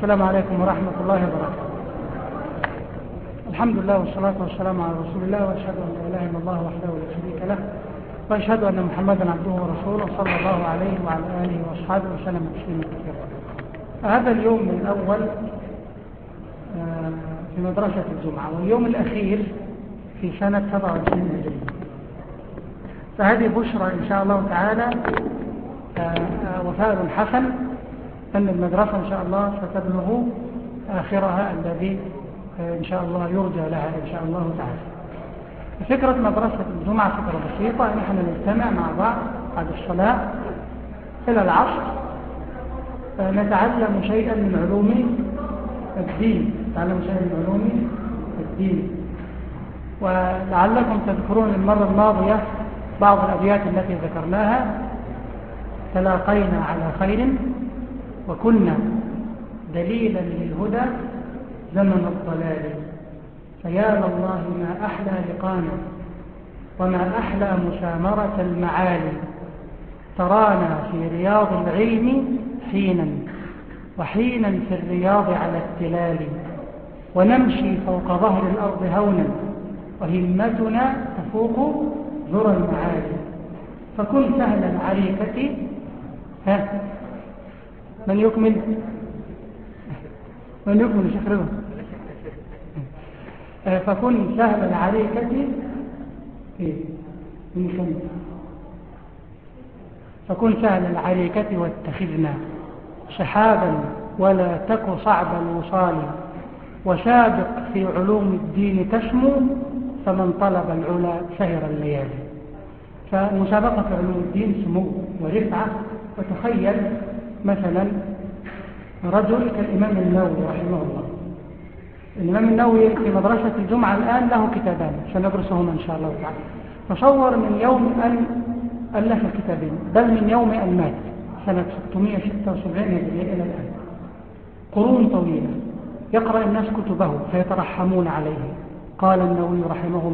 السلام عليكم ورحمة الله وبركاته. الحمد لله والصلاة والسلام على رسول الله، وأشهد أن لا إله إلا الله وحده لا شريك له، وأشهد أن محمدا عبده ورسوله صلى الله عليه وعلى آله وأصحابه وسلم تسليما كثيرا. هذا اليوم الأول في مدرسة الجمعة، واليوم الأخير في سنة 27 هجرية، فهذه بشرى إن شاء الله تعالى وفاء حسن أن المدرسة إن شاء الله ستبلغ آخرها الذي إن شاء الله يرجى لها إن شاء الله تعالى. فكرة مدرسة الجمعة فكرة بسيطة، نحن نجتمع مع بعض بعد الصلاة إلى العصر، نتعلم شيئا من علوم الدين، ولعلكم تذكرون المرة الماضية بعض الأبيات التي ذكرناها: تلاقينا على خير وكنا دليلا للهدى زمن الضلال، فيا لله ما أحلى لقانا وما أحلى مسامرة المعالي، ترانا في رياض العلم حينا وحينا في الرياض على التلال، ونمشي فوق ظهر الأرض هونا وهمتنا تفوق ذرى المعالي، فكن سهل العريكة. من يكمل شيخ رضا. فكن سهل العريكة فكن سهل العريكة واتخذنا شحابا ولا تك صعب الوصال، وسابق في علوم الدين تسمو فمن طلب العلا سهر الليالي. فمسابقة في علوم الدين سمو ورفعة. وتخيل مثلا رجل كالإمام النووي رحمه الله. الإمام النووي في مدرسة الجمعة الآن له كتابان سندرسهما إن شاء الله تعالى. تصور من يوم أن ألف كتابين، بل من يوم أن مات سنة 676 هجرية إلى الآن، قرون طويلة، يقرأ الناس كتبه فيترحمون عليه. قال النووي رحمه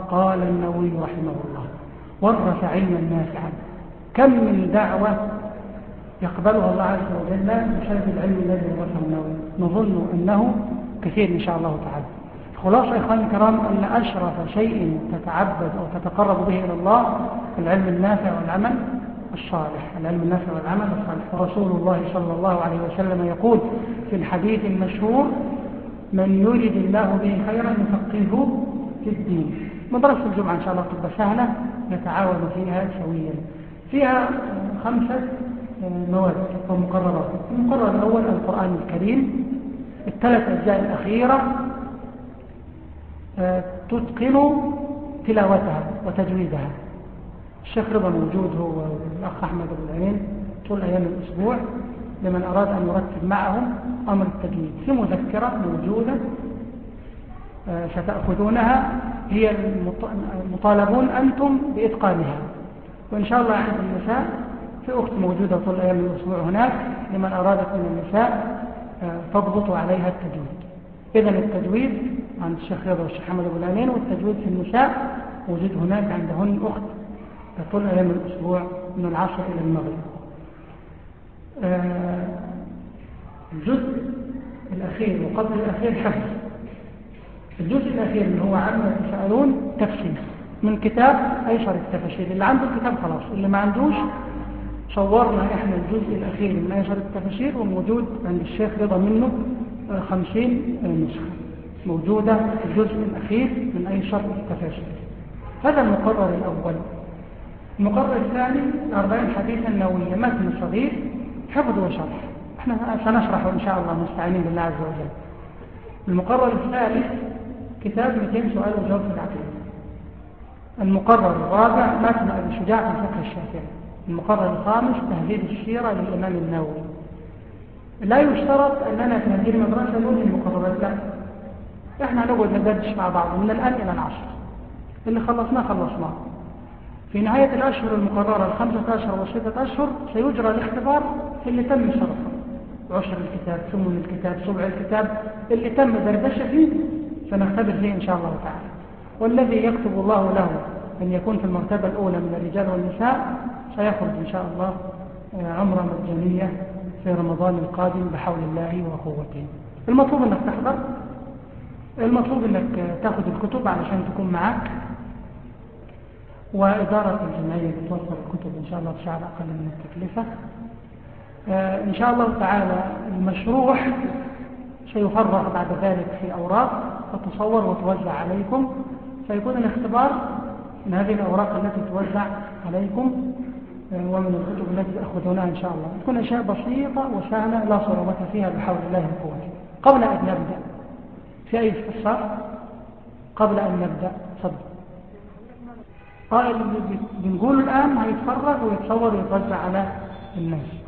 الله ورث علما نافعا. كم من دعوة يقبلها الله عز وجل بسبب العلم الذي ورثه النووي، نظن أنه كثير إن شاء الله تعالى. خلاصة إخواني الكرام، أن أشرف شيء تتعبد أو تتقرب به إلى الله العلم النافع والعمل الصالح. ورسول الله صلى الله عليه وسلم يقول في الحديث المشهور: من يريد الله به خيرا يفقهه في الدين. مدرسة الجمعة إن شاء الله تبقى سهلة، نتعاون فيها سويا. فيها 5 مواد ومقررات. المقرر الأول القرآن الكريم، 3 أجزاء الأخيرة تتقن تلاوتها وتجويدها. الشيخ رضا موجود هو والأخ أحمد أبو العين طول أيام الأسبوع لمن أراد أن يرتب معهم أمر التجويد. في مذكرة موجودة ستأخذونها، هي المطالبون أنتم بإتقانها، وإن شاء الله عند النساء في أخت موجودة طول أيام الأسبوع هناك لمن أرادت من النساء تضبط عليها التجويد. إذن التجويد عند الشيخ رضا والشيخ محمد أبو العينين، والتجويد في النساء موجود هناك عندهن أخت طول أيام الأسبوع من العصر إلى المغرب. الجزء الأخير وقبل الأخير حفظ. الجزء الأخير اللي هو عما يتساءلون تفسير من كتاب أيسر التفاسير. اللي عنده الكتاب خلاص، اللي ما عندوش صورنا إحنا الجزء الأخير من أيسر التفاسير، وموجود عند الشيخ رضا منه 50 نسخة موجودة في الجزء الأخير من أيسر التفاسير. هذا المقرر الأول. المقرر الثاني 40 حديثا نووية، متن صغير حفظ وشرح. احنا سنشرحه إن شاء الله مستعينين بالله عز وجل. المقرر الثالث كتاب 200 سؤال وجواب في العقيدة. المقرر الرابع متن أبي شجاع في الفقه الشافعي. المقرر الخامس تهذيب السيرة للإمام النووي. لا يشترط أننا في هذه المدرسة ننهي المقررات، لا، احنا نقعد ندردش مع بعض من الآن إلى العصر. اللي خلصناه. في نهاية الأشهر المقررة 5 أشهر و6 أشهر سيجرى الاختبار في اللي تم شرحه، عشر الكتاب، ثمن الكتاب، سبع الكتاب، اللي تم دردشة فيه سنختبر فيه إن شاء الله تعالى. والذي يكتب الله له أن يكون في المرتبة الأولى من الرجال والنساء سيخرج إن شاء الله عمرة مجانية في رمضان القادم بحول الله وقوته. المطلوب أنك تحضر، المطلوب أنك تأخذ الكتب علشان تكون معك، وإدارة الجمعية بتوفر الكتب إن شاء الله بسعر أقل من التكلفة. إن شاء الله تعالى المشروح سيفرغ بعد ذلك في أوراق وتصور وتوزع عليكم، فيكون الاختبار من هذه الأوراق التي توزع عليكم ومن الكتب التي تأخذونها إن شاء الله. تكون أشياء بسيطة وسهلة لا صعوبة فيها بحول الله وقوته. قبل أن نبدأ في أي استفسار؟ قبل أن نبدأ تفضل. اللي بنقوله الآن هيتفرغ ويتصور ويتوزع على الناس.